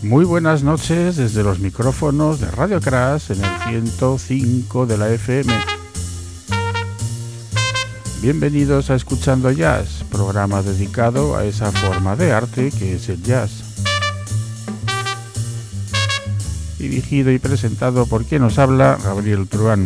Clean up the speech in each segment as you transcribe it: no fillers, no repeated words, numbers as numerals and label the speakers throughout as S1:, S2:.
S1: Muy buenas noches desde los micrófonos de Radio Crash en el 105 de la FM. Bienvenidos a Escuchando Jazz, programa dedicado a esa forma de arte que es el jazz. Dirigido y presentado por quien nos habla, Gabriel Truán.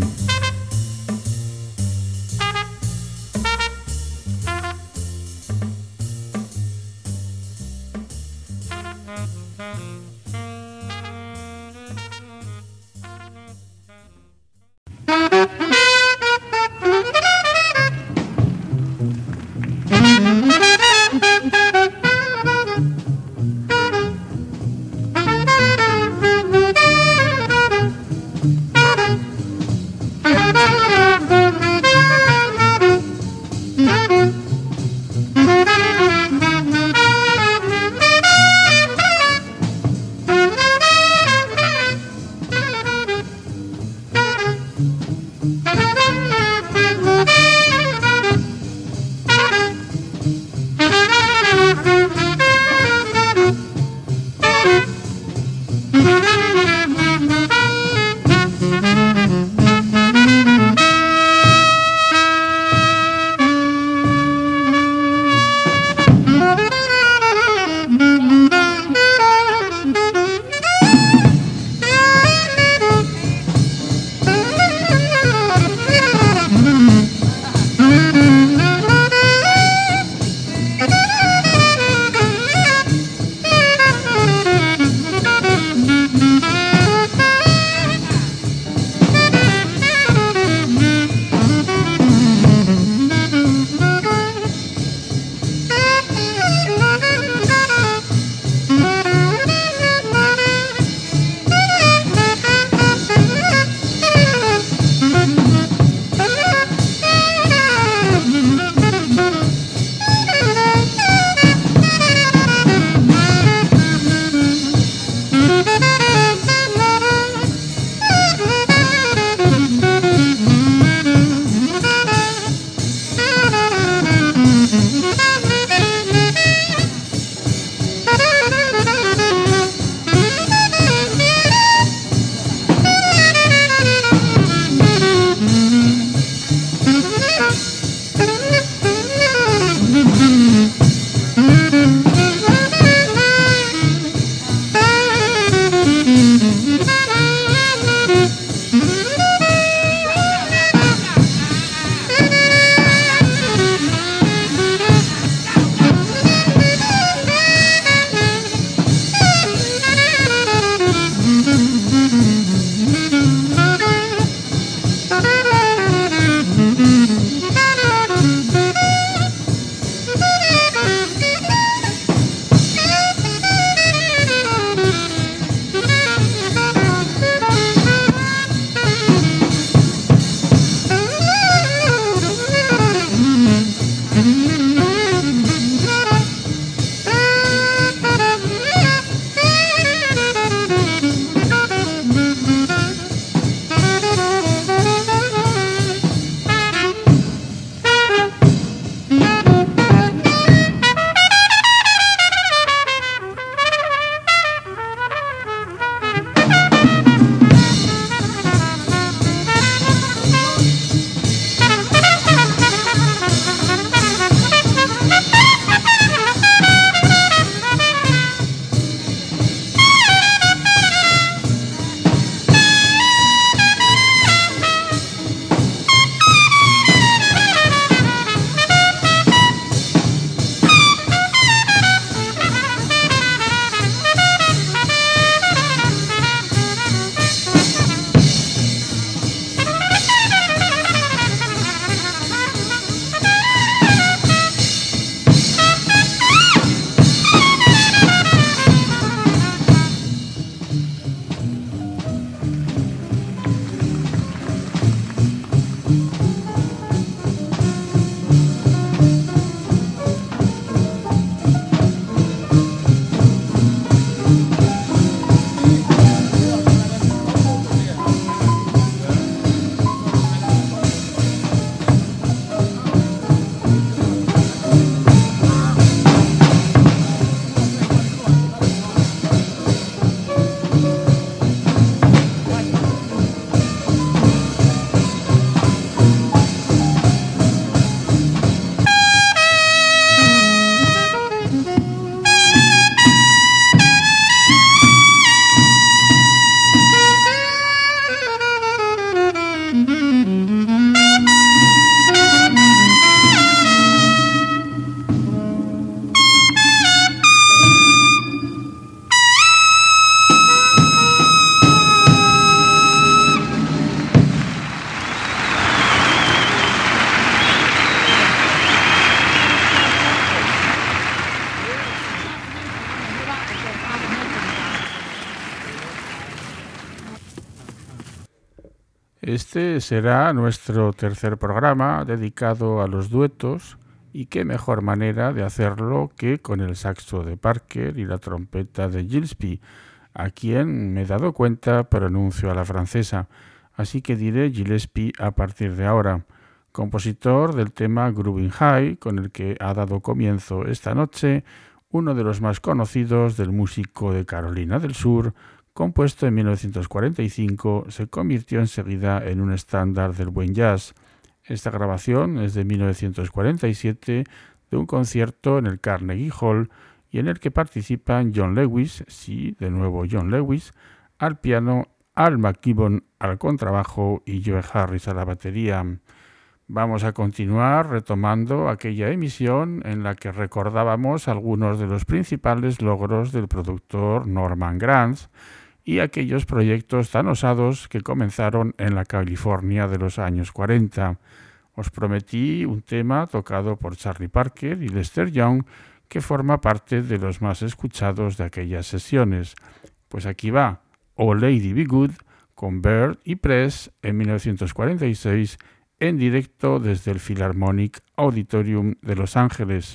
S1: Este será nuestro tercer programa dedicado a los duetos, y qué mejor manera de hacerlo que con el saxo de Parker y la trompeta de Gillespie, a quien me he dado cuenta pronuncio a la francesa, así que diré Gillespie a partir de ahora, compositor del tema Groovin' High, con el que ha dado comienzo esta noche uno de los más conocidos del músico de Carolina del Sur. Compuesto en 1945, se convirtió enseguida en un estándar del buen jazz. Esta grabación es de 1947, de un concierto en el Carnegie Hall, y en el que participan John Lewis, sí, de nuevo John Lewis, al piano, Al McKibbon al contrabajo y Joe Harris a la batería. Vamos a continuar retomando aquella emisión en la que recordábamos algunos de los principales logros del productor Norman Granz y aquellos proyectos tan osados que comenzaron en la California de los años 40. Os prometí un tema tocado por Charlie Parker y Lester Young que forma parte de los más escuchados de aquellas sesiones. Pues aquí va, Oh Lady Be Good, con Bird y Press en 1946, en directo desde el Philharmonic Auditorium de Los Ángeles.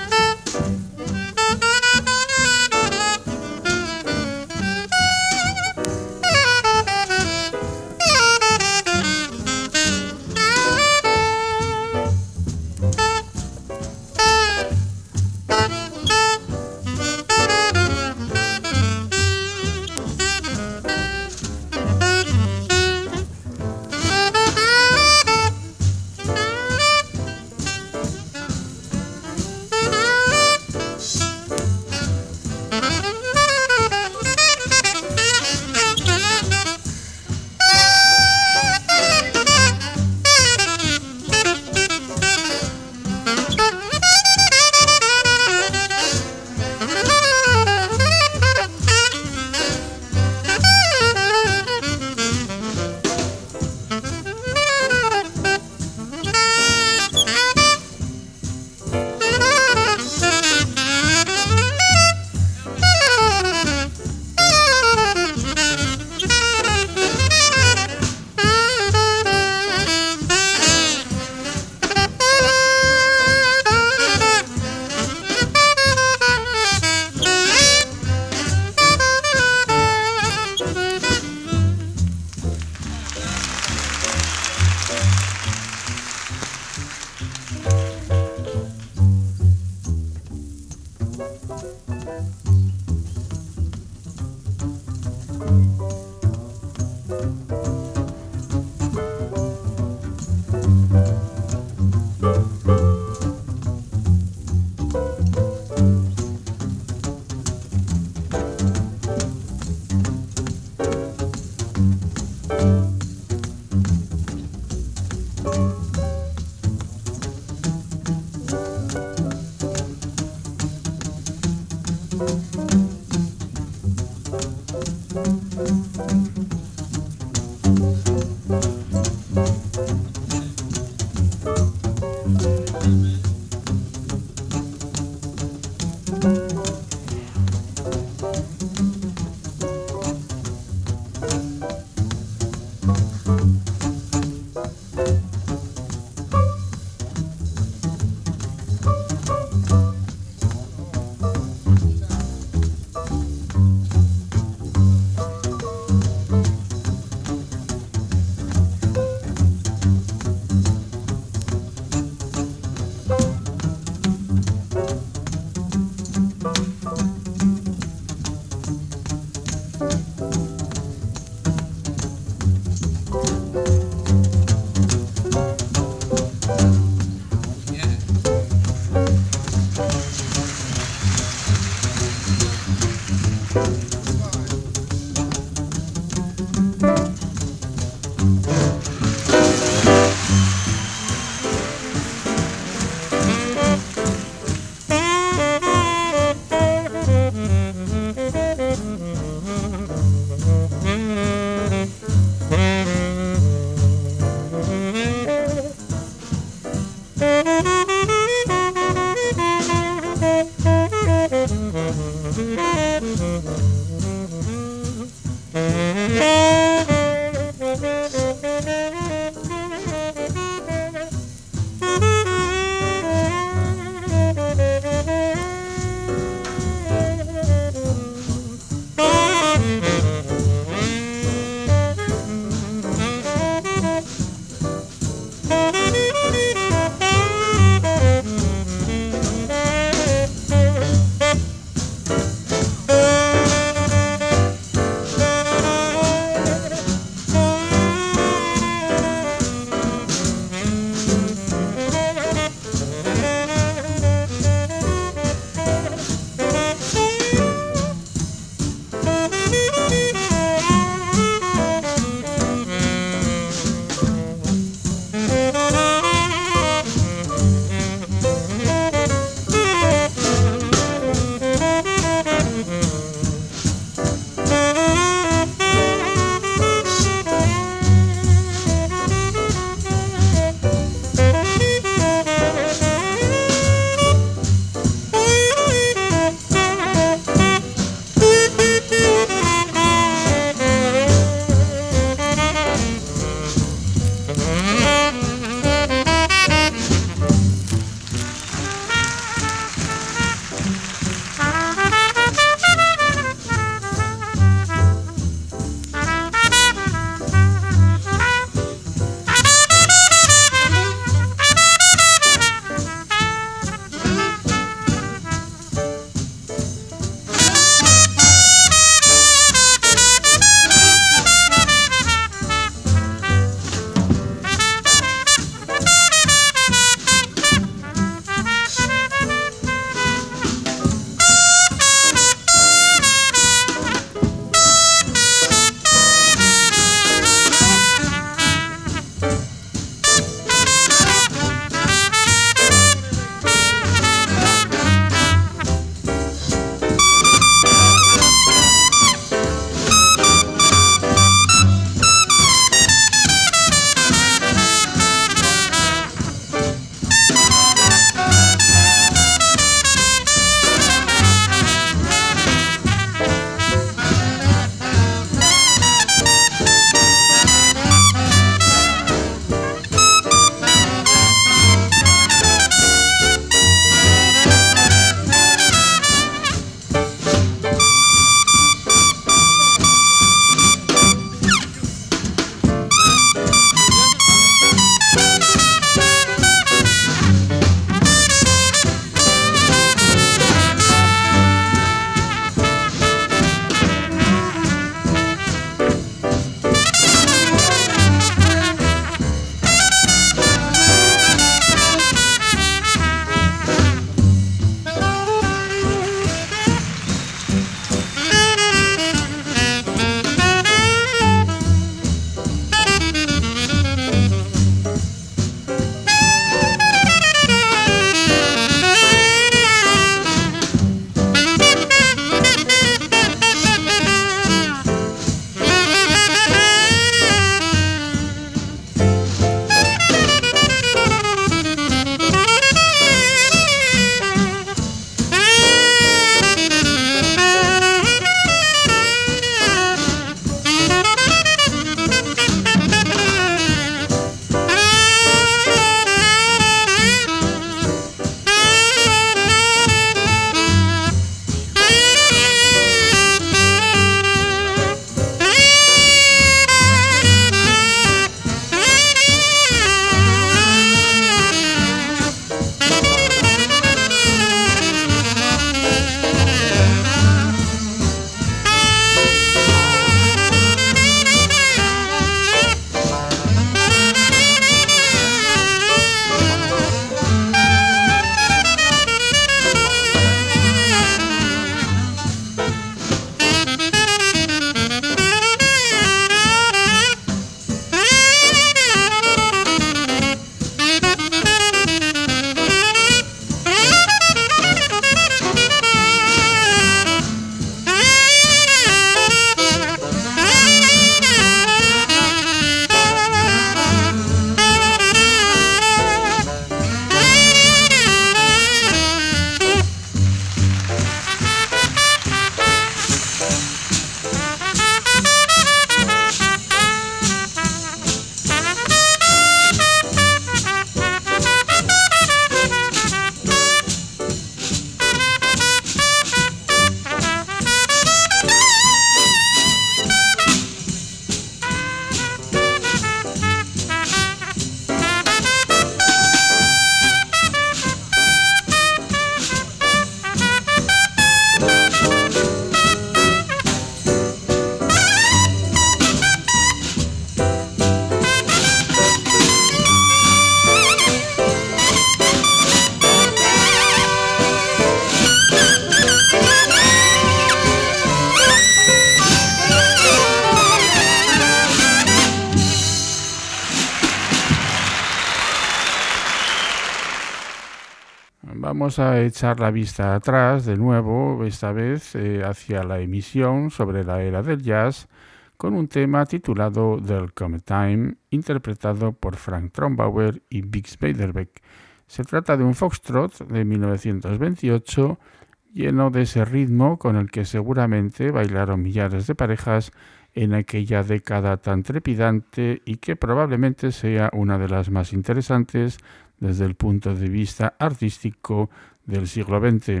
S1: vamos a echar la vista atrás de nuevo, esta vez hacia la emisión sobre la era del jazz, con un tema titulado There'll Come a Time, interpretado por Frank Trombauer y Bix Beiderbecke. Se trata de un foxtrot de 1928, lleno de ese ritmo con el que seguramente bailaron millares de parejas en aquella década tan trepidante y que probablemente sea una de las más interesantes desde el punto de vista artístico del siglo XX.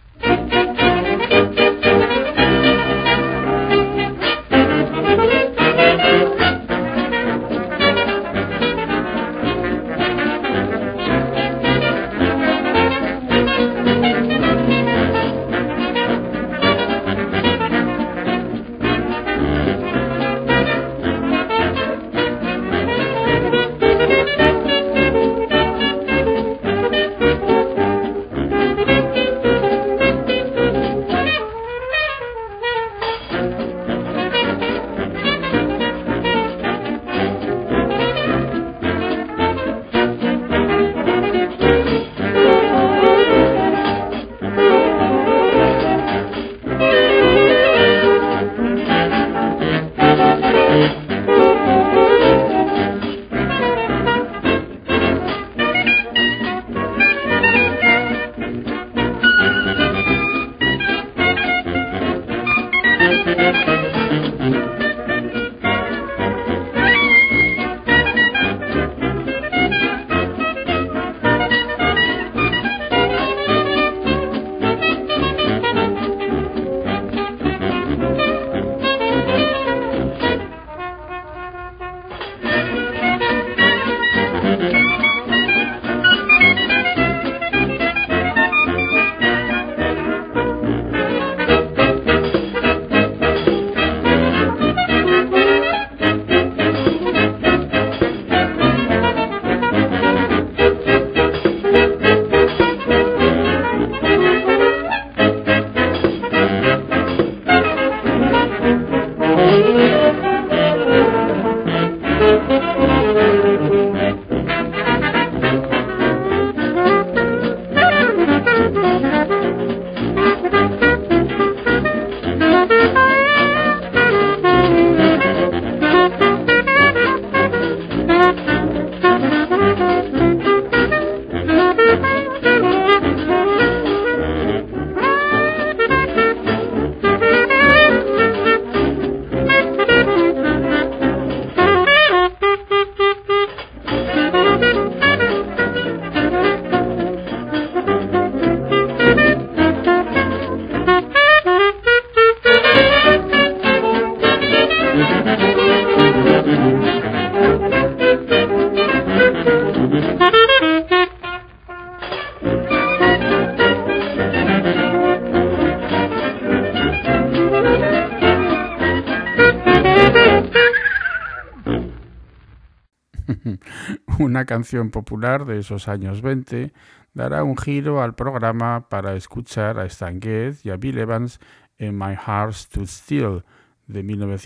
S1: Una canción popular de esos años 20 dará un giro al programa para escuchar a Stan Getz y a Bill Evans en My Heart Stood Still de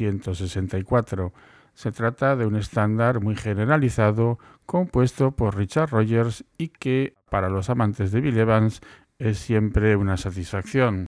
S1: 1964. Se trata de un estándar muy generalizado compuesto por Richard Rogers y que para los amantes de Bill Evans es siempre una satisfacción.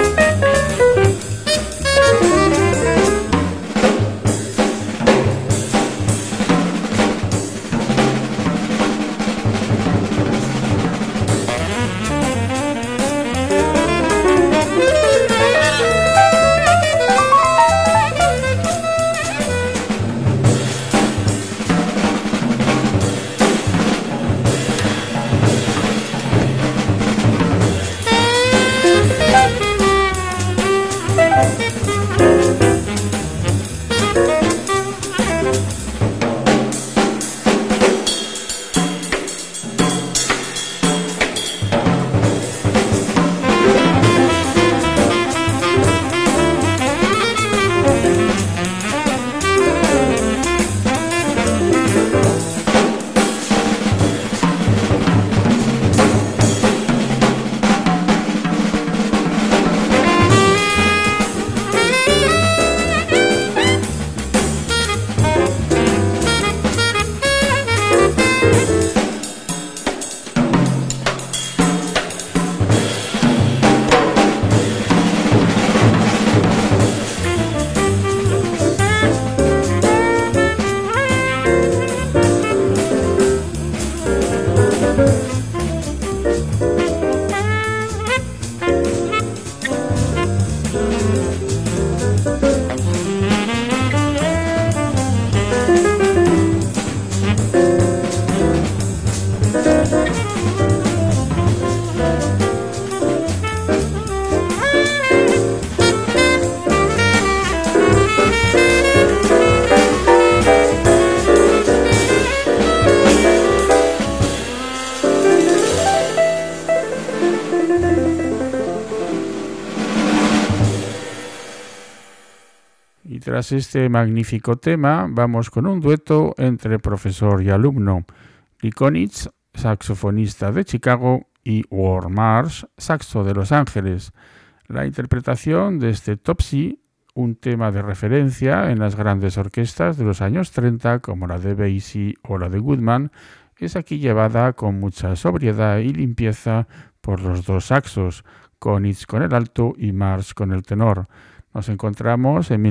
S1: Y tras este magnífico tema, vamos con un dueto entre profesor y alumno. Lee Konitz, saxofonista de Chicago, y Ward Marsh, saxo de Los Ángeles. La interpretación de este Topsy, un tema de referencia en las grandes orquestas de los años 30, como la de Basie o la de Goodman, es aquí llevada con mucha sobriedad y limpieza por los dos saxos, Konitz con el alto y Marsh con el tenor. Nos encontramos en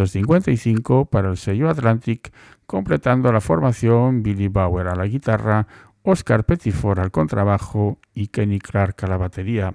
S1: 1955 para el sello Atlantic, completando la formación Billy Bauer a la guitarra, Oscar Pettiford al contrabajo y Kenny Clark a la batería.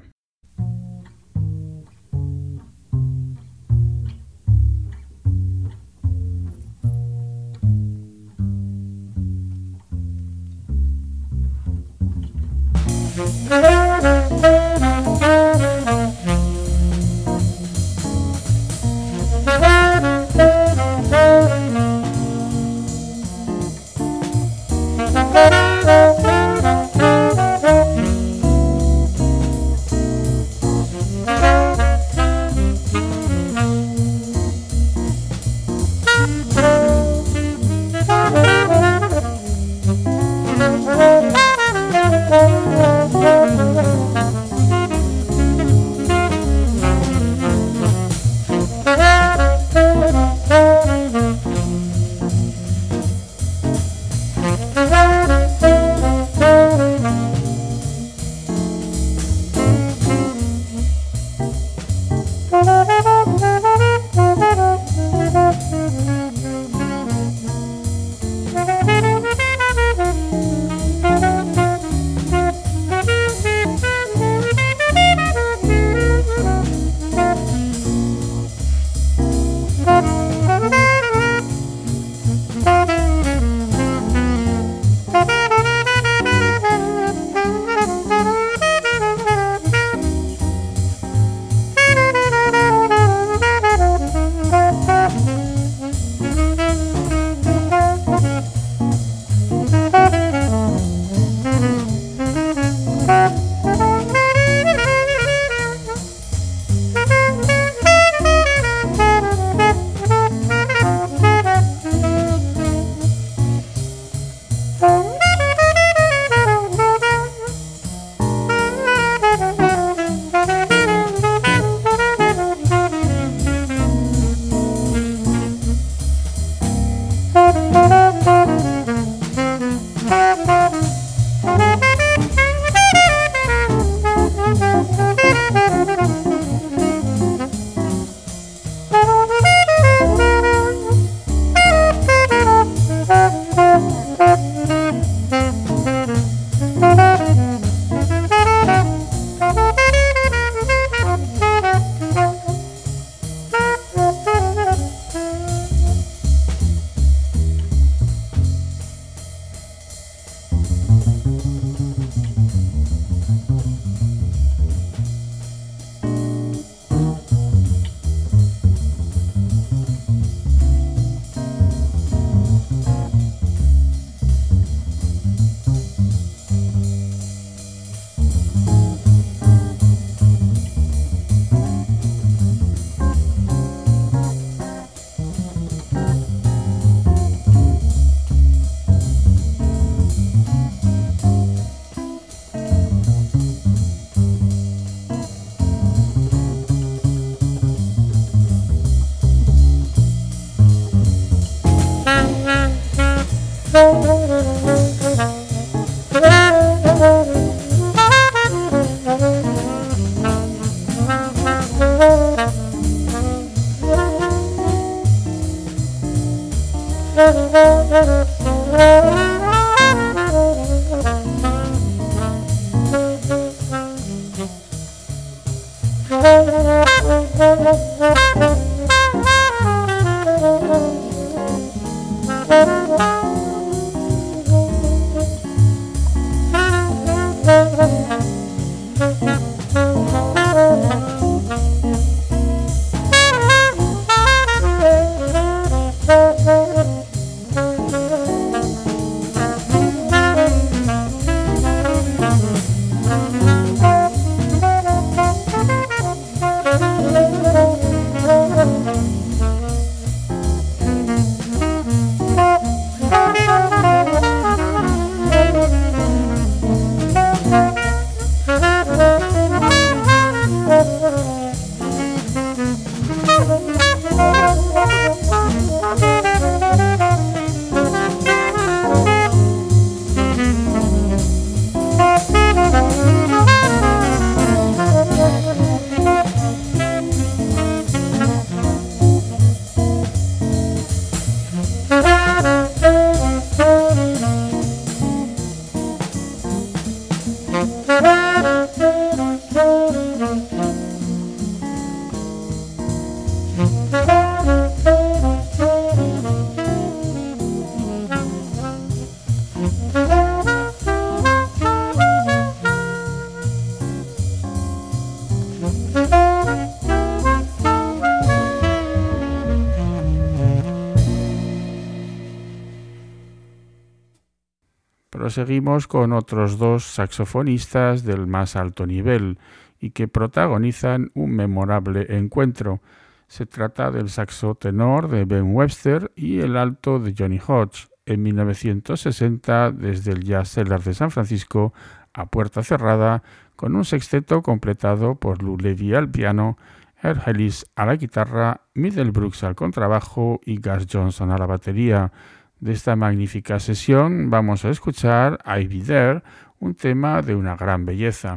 S1: Proseguimos con otros dos saxofonistas del más alto nivel y que protagonizan un memorable encuentro. Se trata del saxo tenor de Ben Webster y el alto de Johnny Hodge. En 1960, desde el Jazz Cellar de San Francisco a puerta cerrada, con un sexteto completado por Lou Levy al piano, Herb Ellis a la guitarra, Middlebrooks al contrabajo y Gus Johnson a la batería. De esta magnífica sesión vamos a escuchar I'll Be There, un tema de una gran belleza.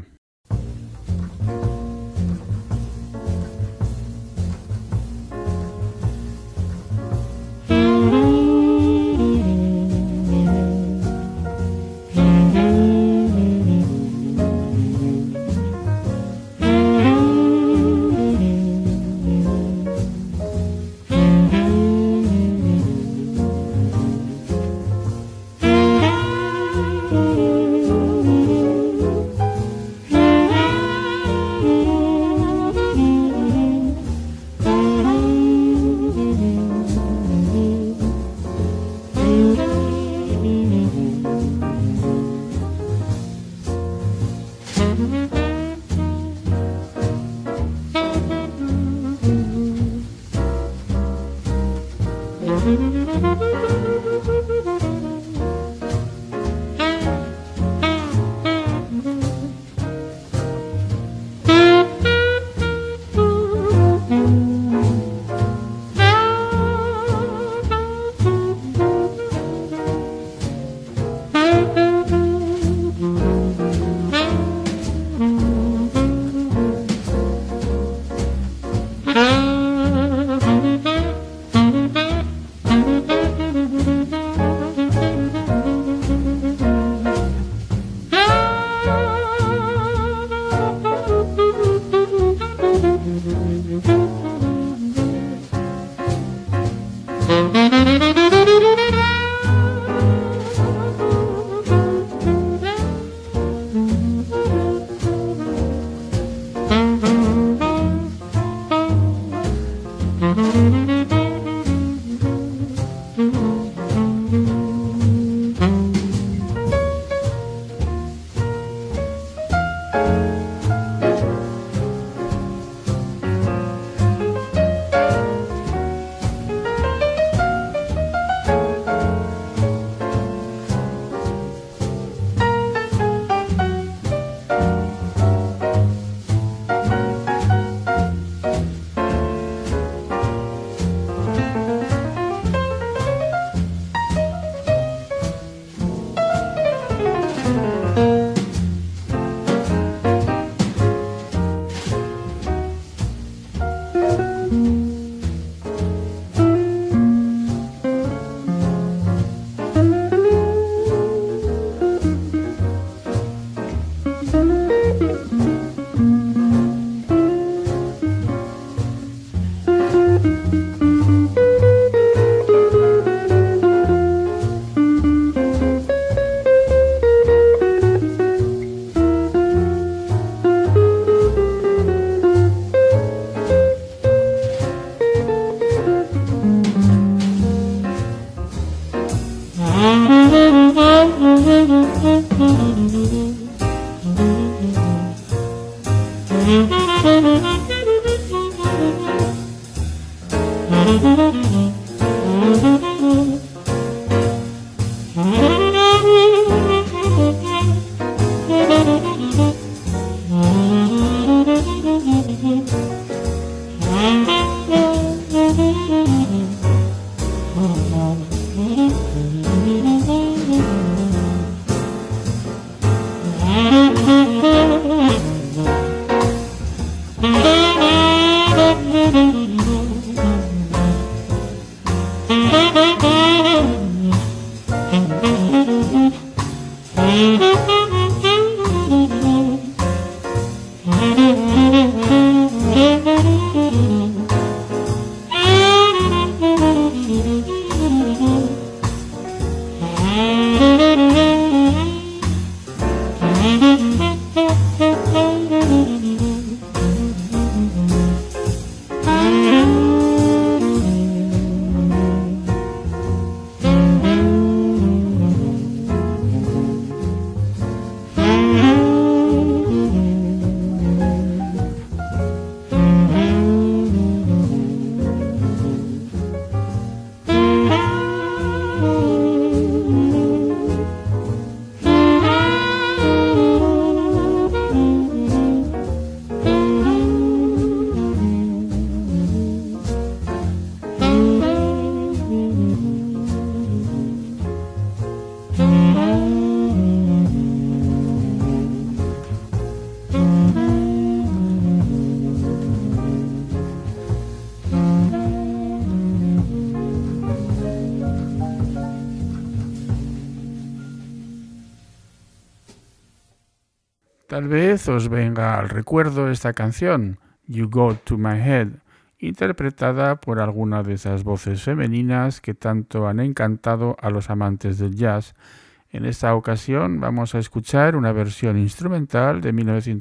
S1: Tal vez os venga al recuerdo esta canción, You Go to My Head, interpretada por alguna de esas voces femeninas que tanto han encantado a los amantes del jazz. En esta ocasión vamos a escuchar una versión instrumental de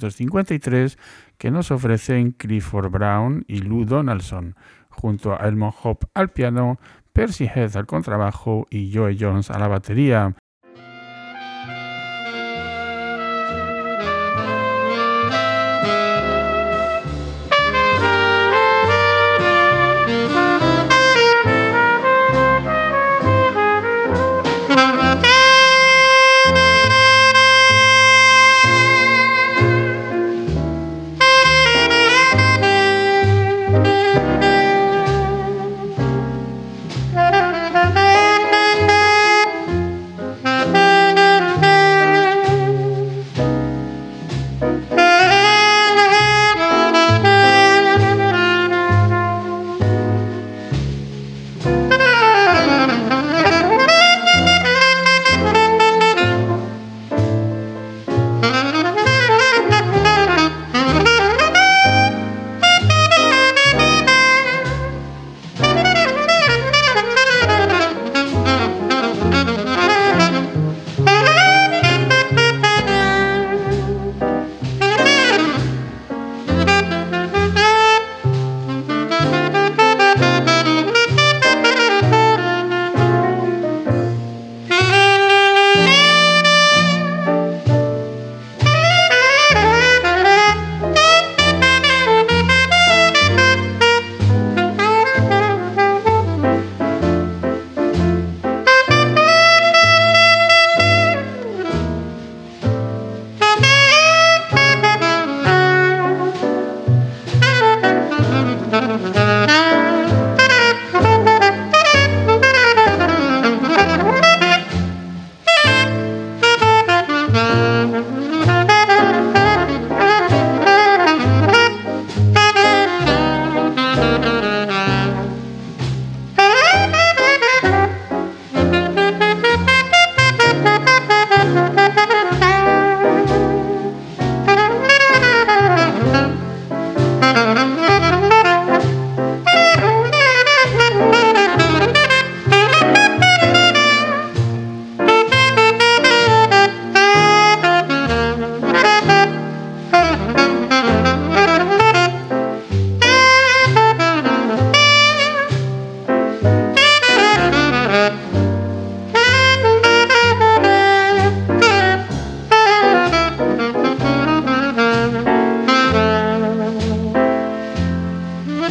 S1: 1953 que nos ofrecen Clifford Brown y Lou Donaldson, junto a Elmore Hope al piano, Percy Heath al contrabajo y Joe Jones a la batería.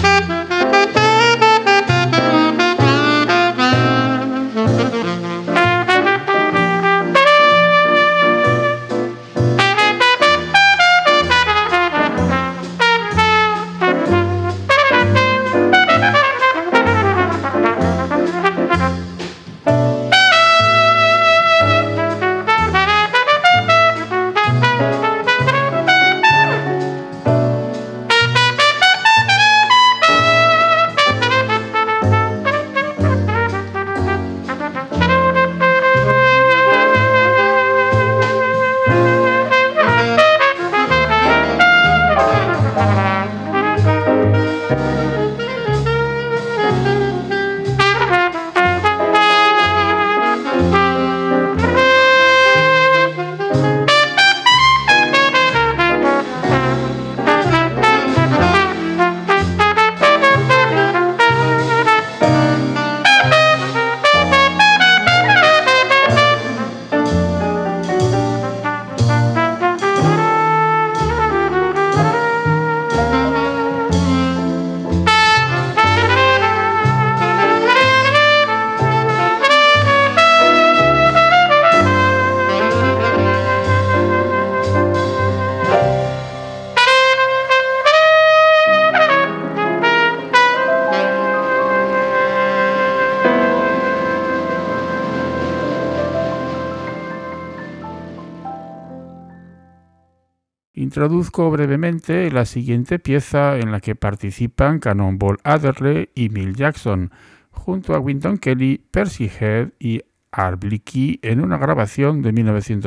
S1: Introduzco brevemente la siguiente pieza en la que participan Cannonball Adderley y Milt Jackson, junto a Wynton Kelly, Percy Head y Art Blakey en una grabación de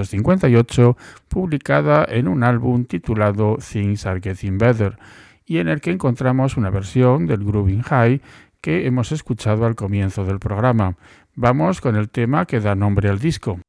S1: 1958 publicada en un álbum titulado Things Are Getting Better y en el que encontramos una versión del Groovin' High que hemos escuchado al comienzo del programa. Vamos con el tema que da nombre al disco.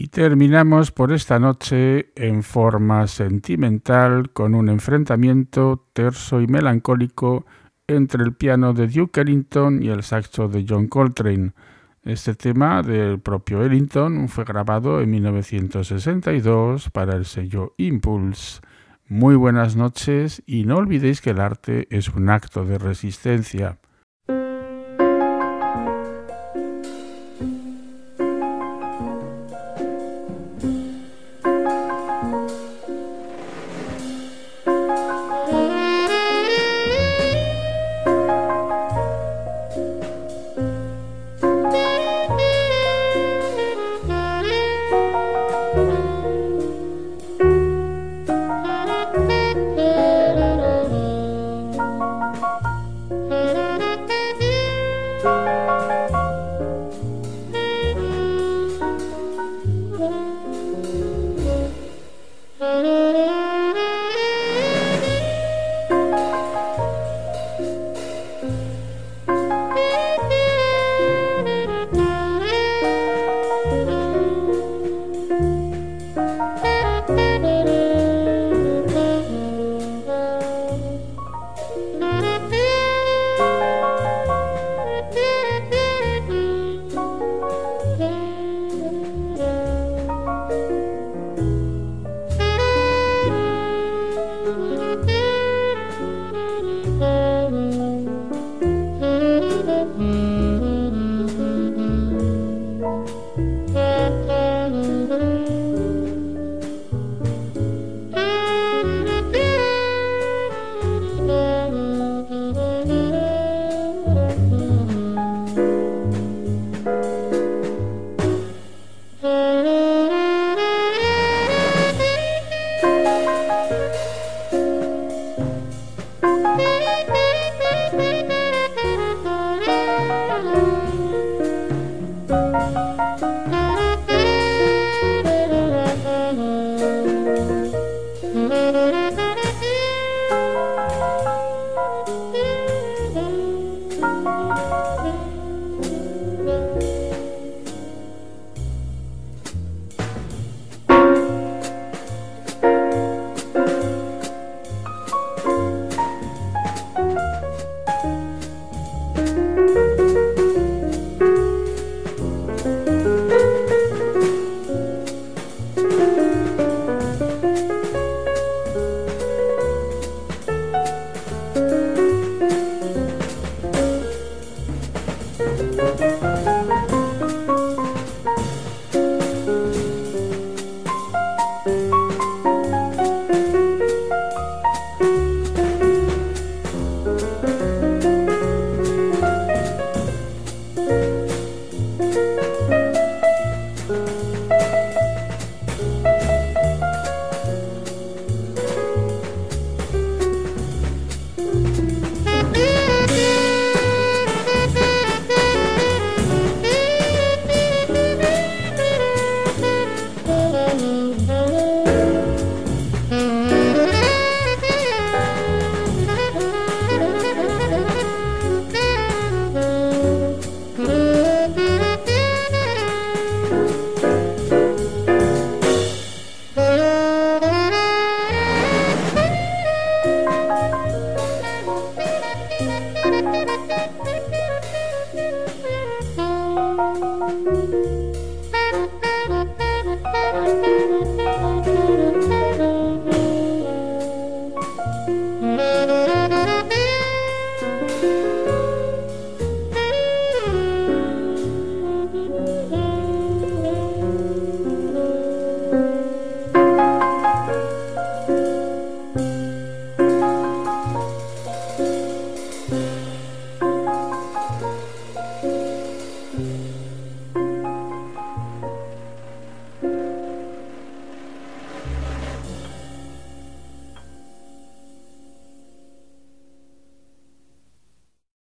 S1: terminamos por esta noche en forma sentimental con un enfrentamiento terso y melancólico entre el piano de Duke Ellington y el saxo de John Coltrane. Este tema del propio Ellington fue grabado en 1962 para el sello Impulse. Muy buenas noches y no olvidéis que el arte es un acto de resistencia.